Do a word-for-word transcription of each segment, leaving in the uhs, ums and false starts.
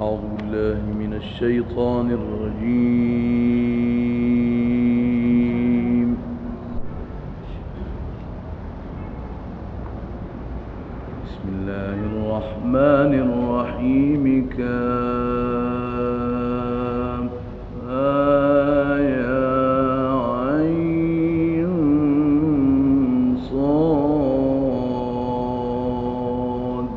أعوذ بالله من الشيطان الرجيم. بسم الله الرحمن الرحيم. كافها يا عين صاد.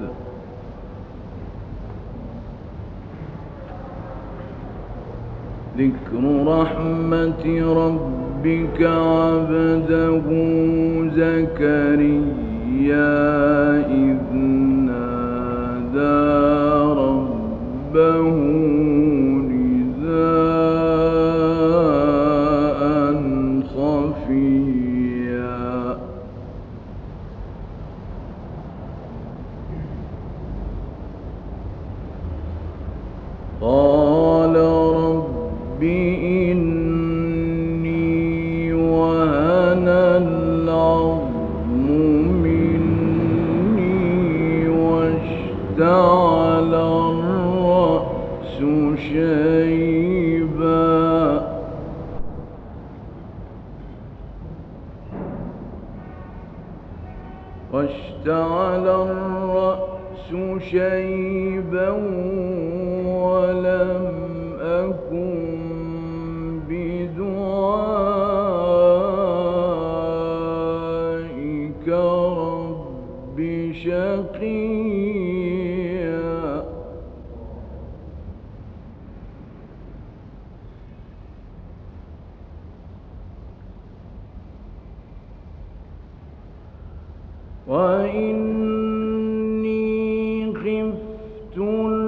ذكر رحمة ربك عبده زكريا إذ نادى ربه نداء خفيا. قال رب إني وهن العظم مني واشتعل الرأس شيبا واشتعل الرأس شيبا ولم أكن بدعائك رب شقيا. وإني خفت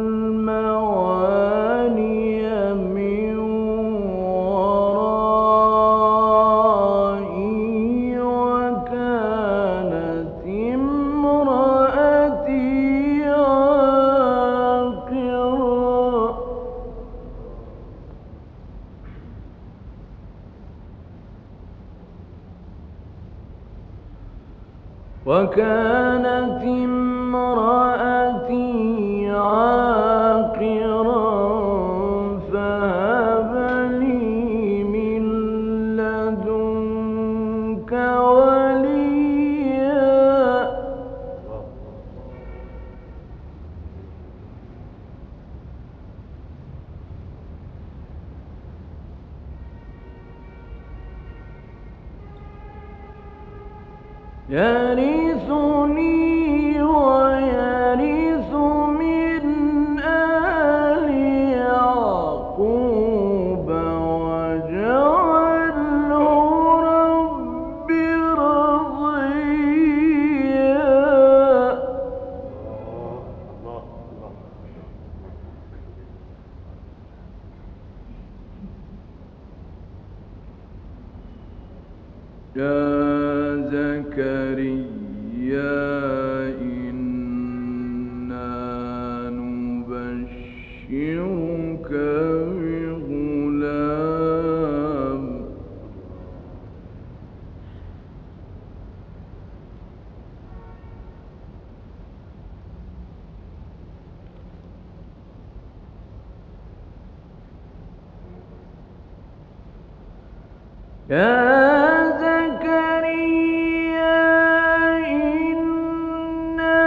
الموالي من ورائي وكانت امرأتي عاقرا. وكانت امرأتي عاقرا فهب لي من لدنك وليا. يرثني ويرث من آل يعقوب واجعله رب رضيا. يا زكريا إنا نبشرك بغلام يا زكريا إنا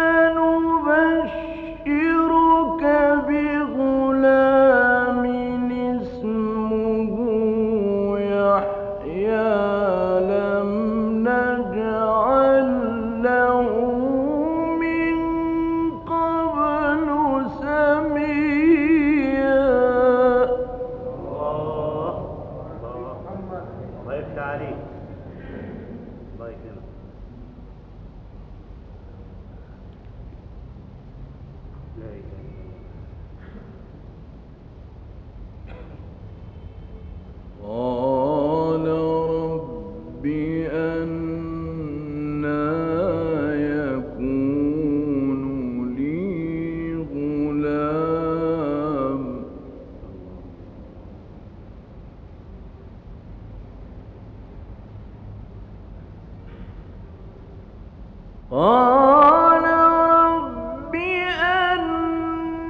نبشرك بغلام اسمه يحيى لم نجعل له من قبل سميا. الله يفتح عليك. الله يكرمك. لا إله إلا قال رب أنى يكون لي غلام قال رب أنى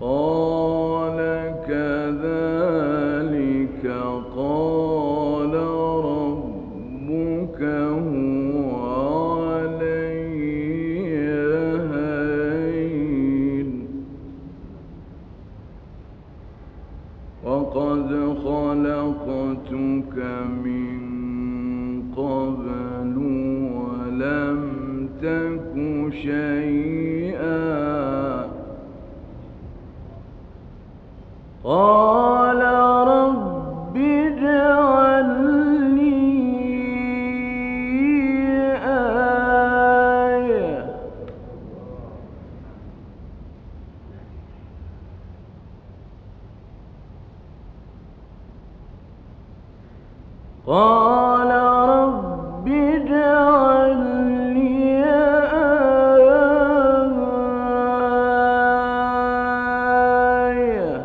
قال كذلك قال ربك هو علي هين وقد خلقتك من قبل ولم تك شيئا قال رب اجعل لي آية قال رب اجعل لي آية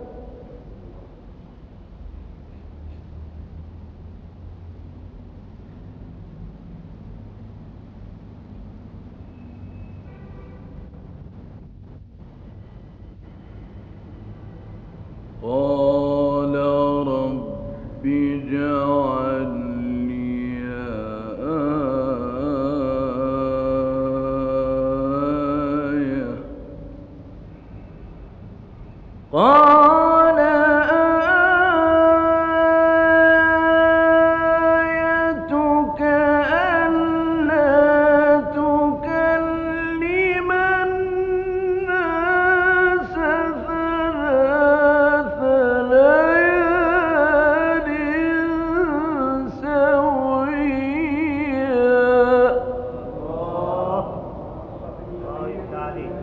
قال رب اجعل لي آية قال آيتك ألا تكلم الناس ثلاث ليال سويا الله يفتح عليك.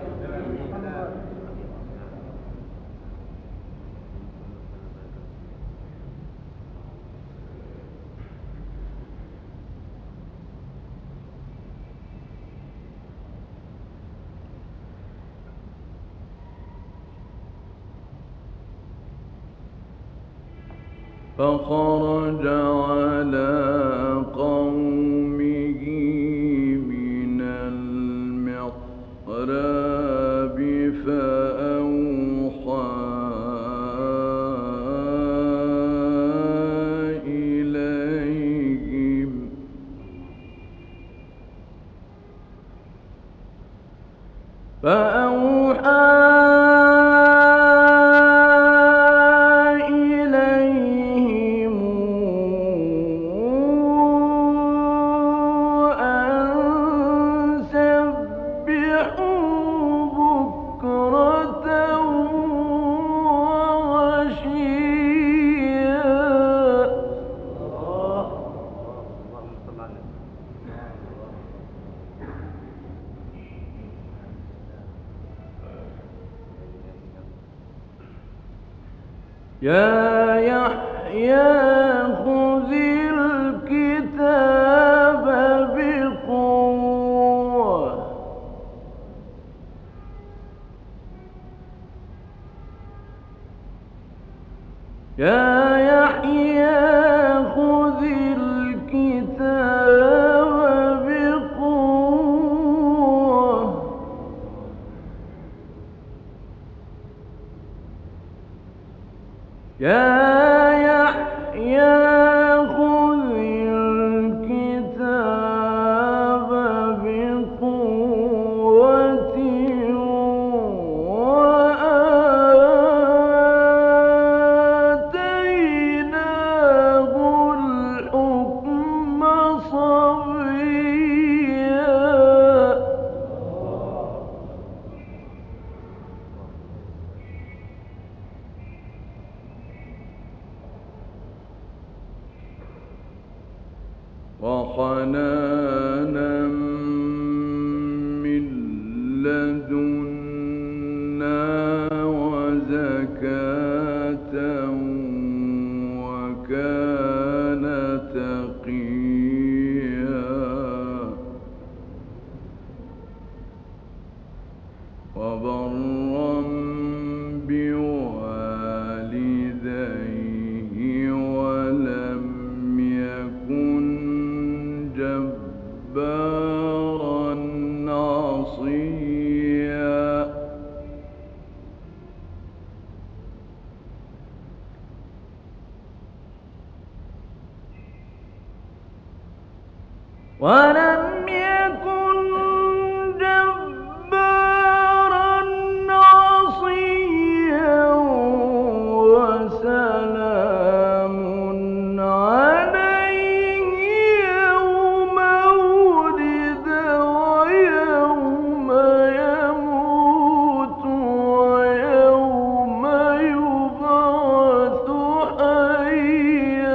فخرج على قومه من المحراب فأوحى إليهم فأوحى إليهم أن سبحوا بكرة وعشيا اللهم صل على يا يحيى خذ الكتاب بقوة يا يحيى خذ الكتاب بقوة يا يحيى خذ الكتاب بقوة وآتيناه الحكم صبيا وحنانا من لدنا وزكاة وكان تقيا وبرا بوالديه ولم يكن جبارا عصيا ولم يكن جبارا عصيا وسلام عليه يوم ولد ويوم يموت ويوم يبعث حيا.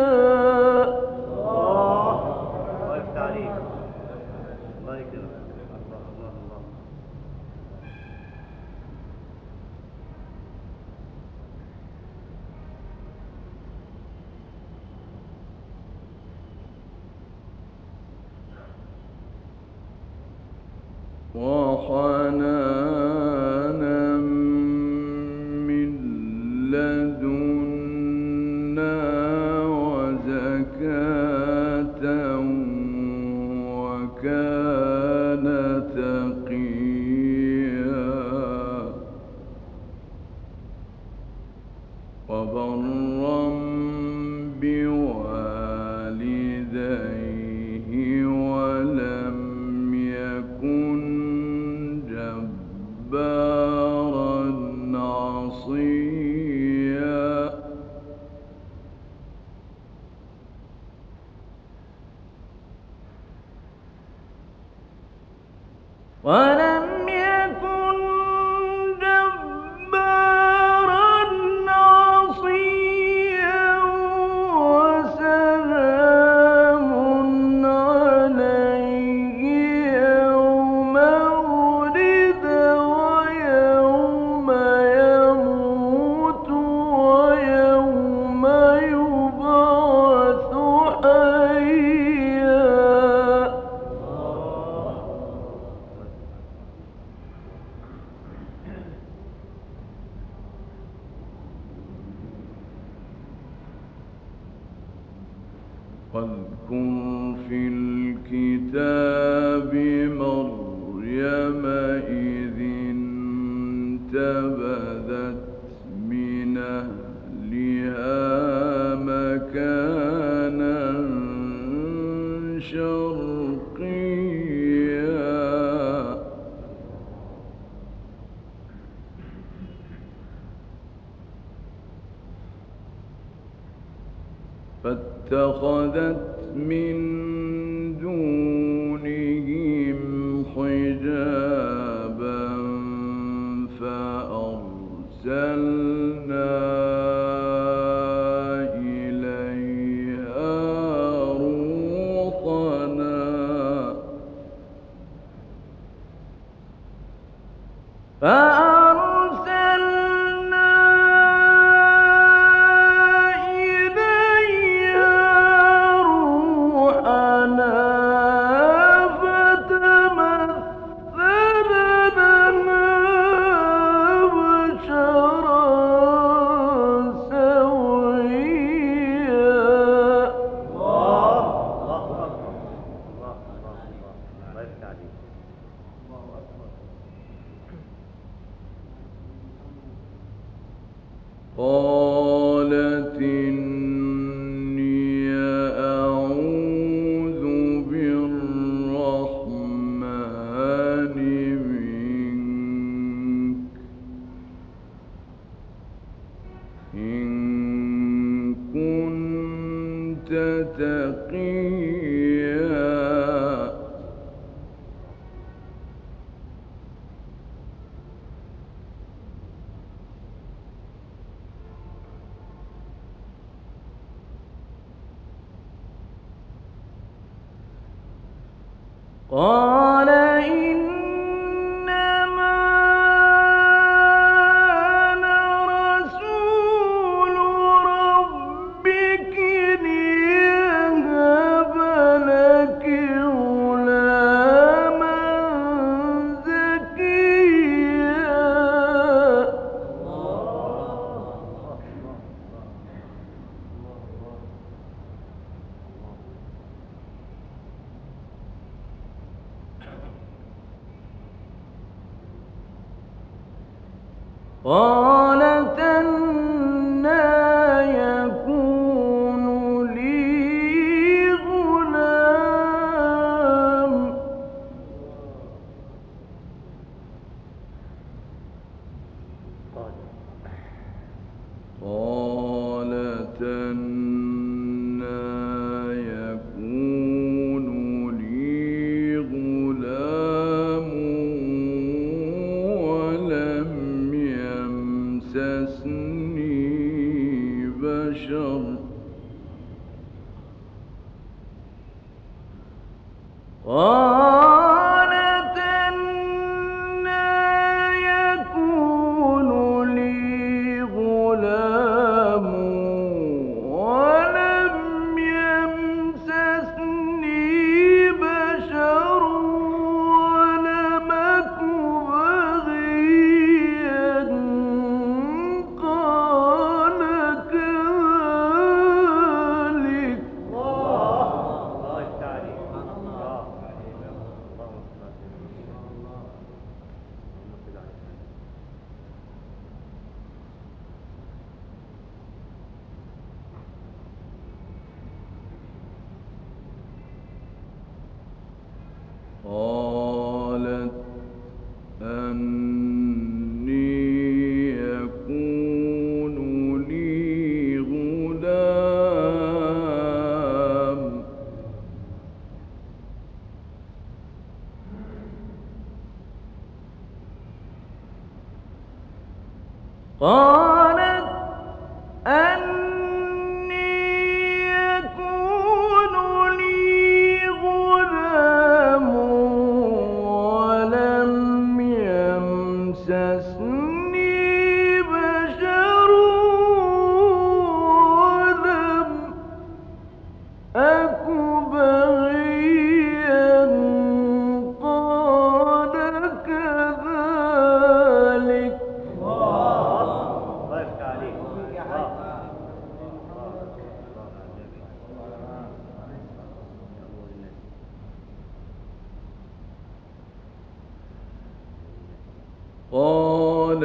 الله يفتح عليك. الله يكرمك. الله الله الله. وحنانا من لدنا وزكاة وكان تقيا وبرا بوالديه ولم يكن جبارا عصيا. ولم يكن جبارا عصيا وسلام عليه يوم ولد ويوم يموت ويوم يبعث حيا. واذكر في الكتاب مريم إذ انتبذت من أهلها مكانا شرقيا فاتخذت من دونهم حجابا فأرسلنا إليها روحنا فأرسلنا إليها روحنا فتمثل لنا بشرا سويا. الله الله أكبر. الله الله الله. الله يفتح عليك. الله أكبر. قالت إني أعوذ بالرحمن منك إن كنت تقيا. قال إنما أنا رسول ربك ليهب لك غلاما زكيا. قالت أنى يكون لي غلام قالت أنى يكون لي غلام ولم يمسسني بشر ولم أك بغيا قال كذلك الله التعليم الله اللهم صل على سيدنا محمد اللهم صل على سيدنا قالت أني يكون لي غلام قالت أني يكون لي غلام ولم يمسسني بشر ولم أك بغيا قال كذلك الله التعليم الله قال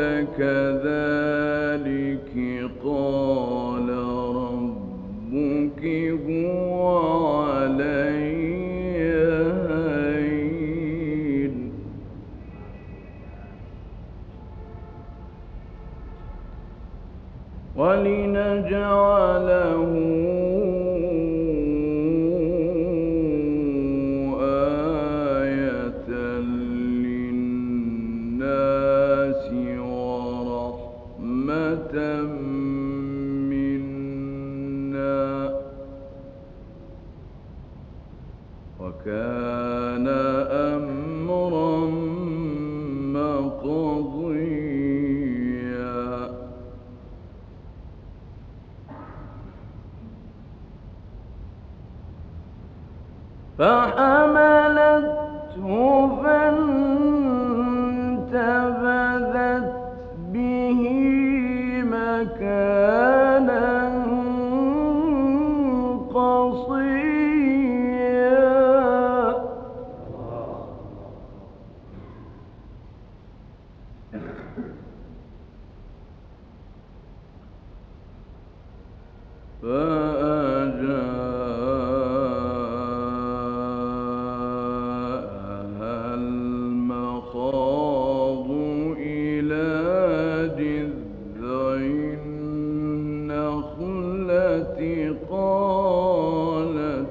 كذلك قال ربك هو علي هين ولنجعله آية للناس ورحمة منا وكان أمرا مقضيا فحملته فانتبذت به مكانا قصيا فأجاءها المخاض إلى جذع النخلة قالت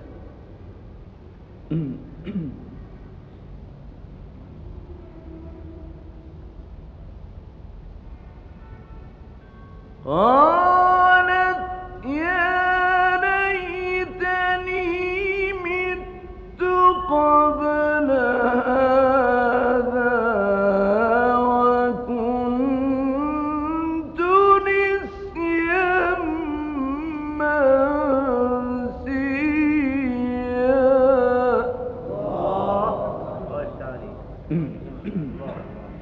قالت يا ليتني مت قبل هذا وكنت نسيا منسيا الله التعليم الله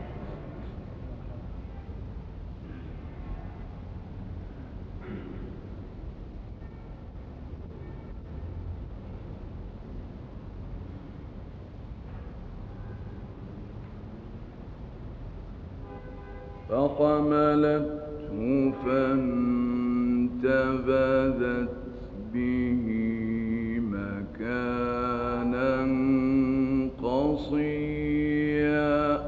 فحملته فانتبذت به مكانا قصيا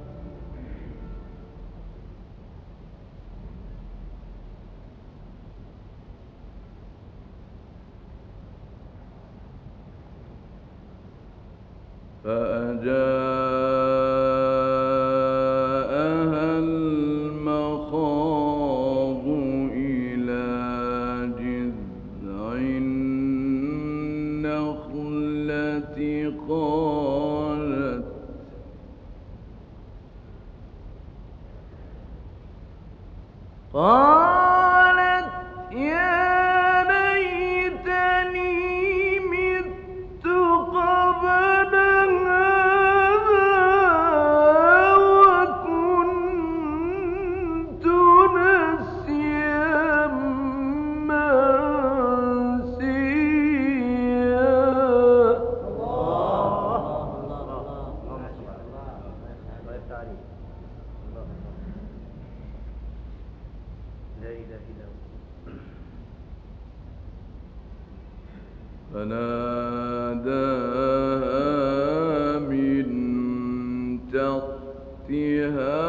فأجاءها المخاض إلى جذع النخلة قالت يا ليتني مت قبل هذا وكنت نسيا منسيا. الله يفتح عليك. الله الله. لا إله إلا هو. فناداها من تحتها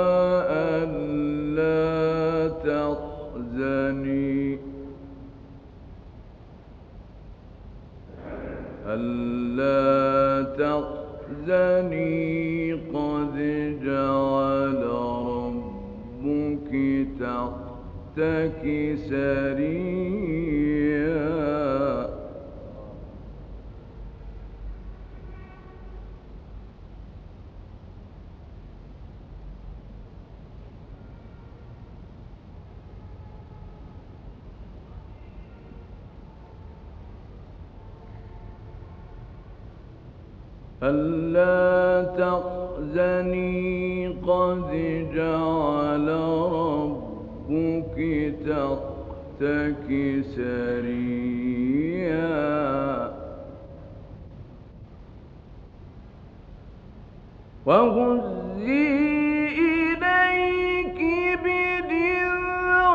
ألا تحزني ألا تحزني قد جعل ربك تحتك سريا. ألا تحزني قد جعل ربك تحتك سريا. وهزي إليك بجذع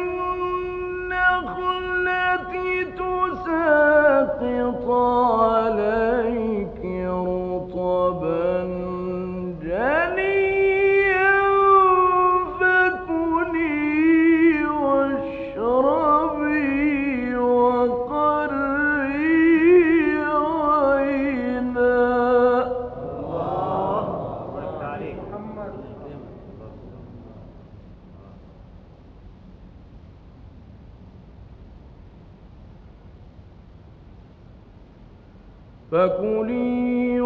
النخلة تساقط عليك رطبا جنيا فكلي واشربي وقري عينا. الله يفتح عليك. محمد. فكلي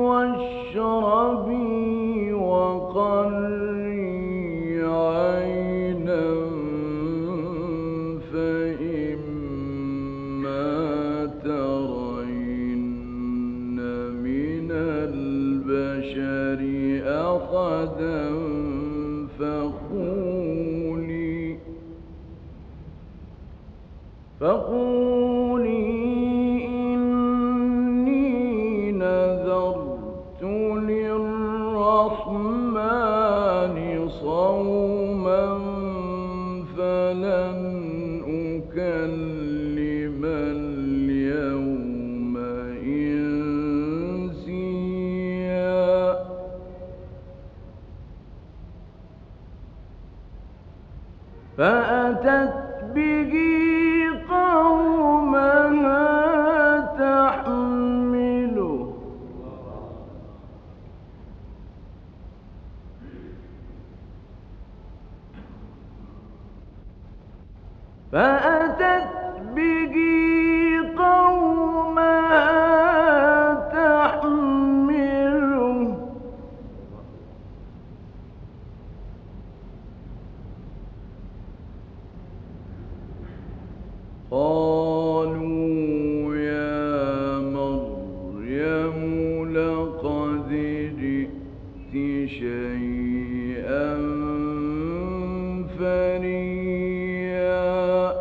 واشربي وقري عينا فإما ترين من البشر أحدا فقولي فقولي إني نذرت للرحمن صوما فلن أكلم اليوم إنسيا. فأتت به قومها تحمله فأتت به قومها تحمله قالوا يا مريم لقد جئت شيئا فريا.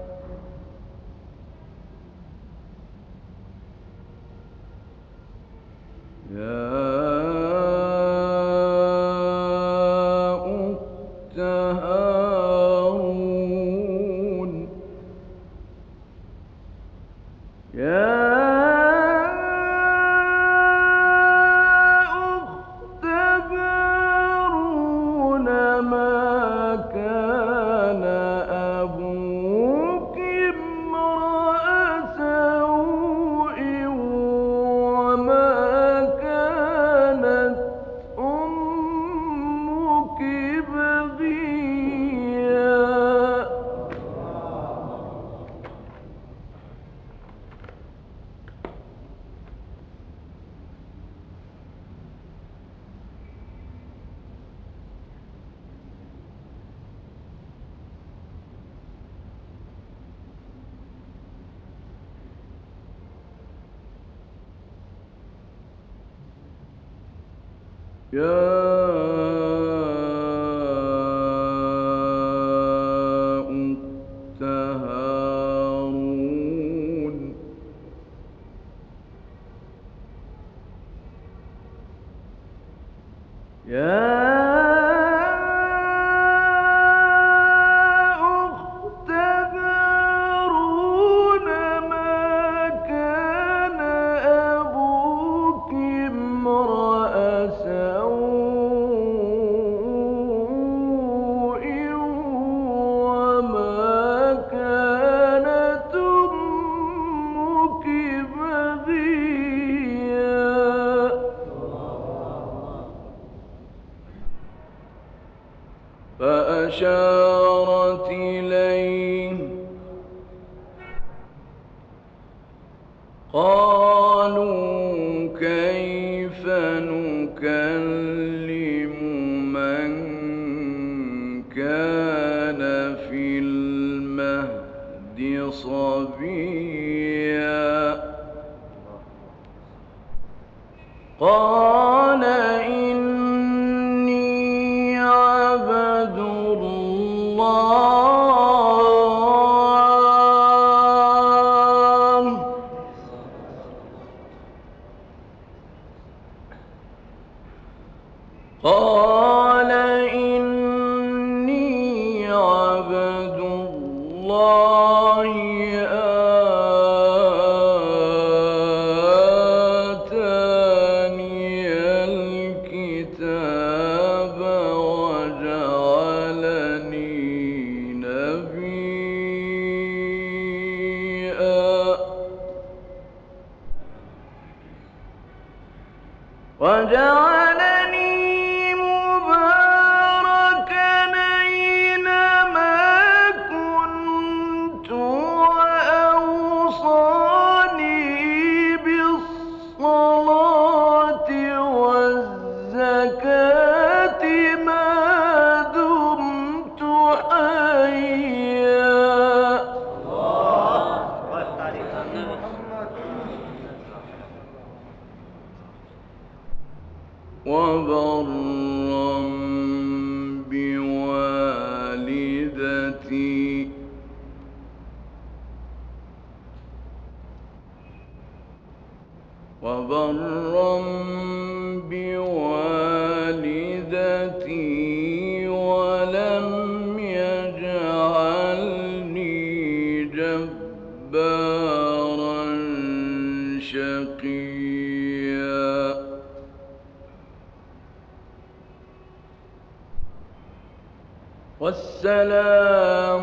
يا أخت هارون يا أخت هارون ما كان أبوك امرأ سوء وما كانت أمك بغيا. يا أخت هارون يا أخت هارون ما كان أبوك امرأ سوء وما كانت أمك بغيا فأشارت إليه قالوا كيف نكلم من كان في المهد صبيا قال إني عبد الله قال إني عبد الله آتاني الكتاب وجعلني نبيا وجعلني مباركا أينما كنت وأوصاني بالصلاة والزكاة ما دمت حيا وبرا بوالدتي وبرا بوالدتي ولم يجعلني جبارا شقيا والسلام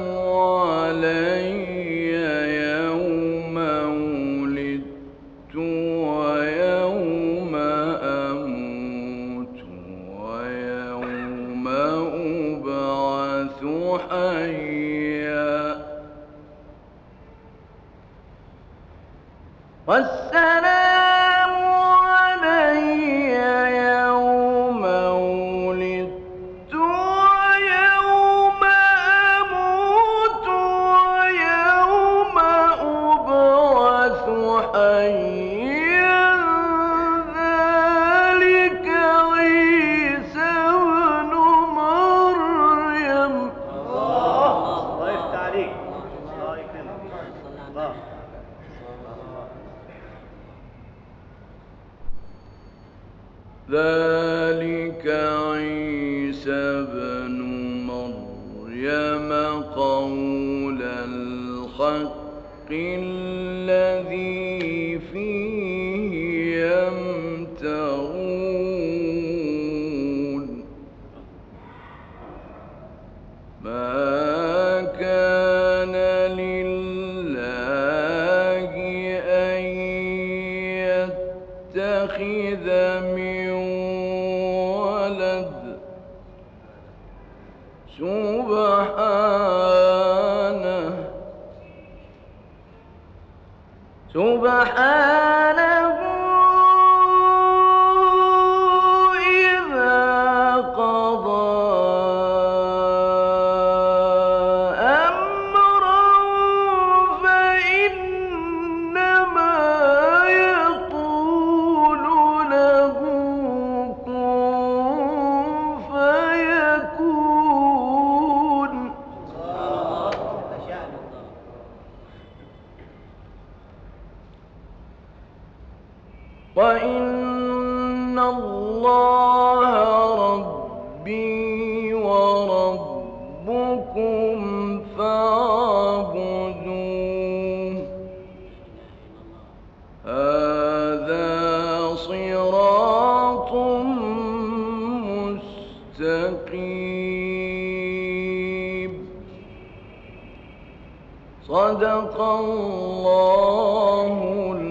علي يوم ولدت ويوم أموت ويوم أبعث حيا والسلام علي يوم ولدت ويوم أموت ويوم أبعث حيا ذلك عيسى ابن مريم الله يفتح عليك الله يكرمك الله ذلك عيسى ابن مريم قول الحق الذي فيه يمترون ما كان لله أن يتخذ من ولد سبحانه سبحانه إذا قضى أمرا فإنما يقول له كن ربكم فاعبدوه هذا صراط مستقيم صدق الله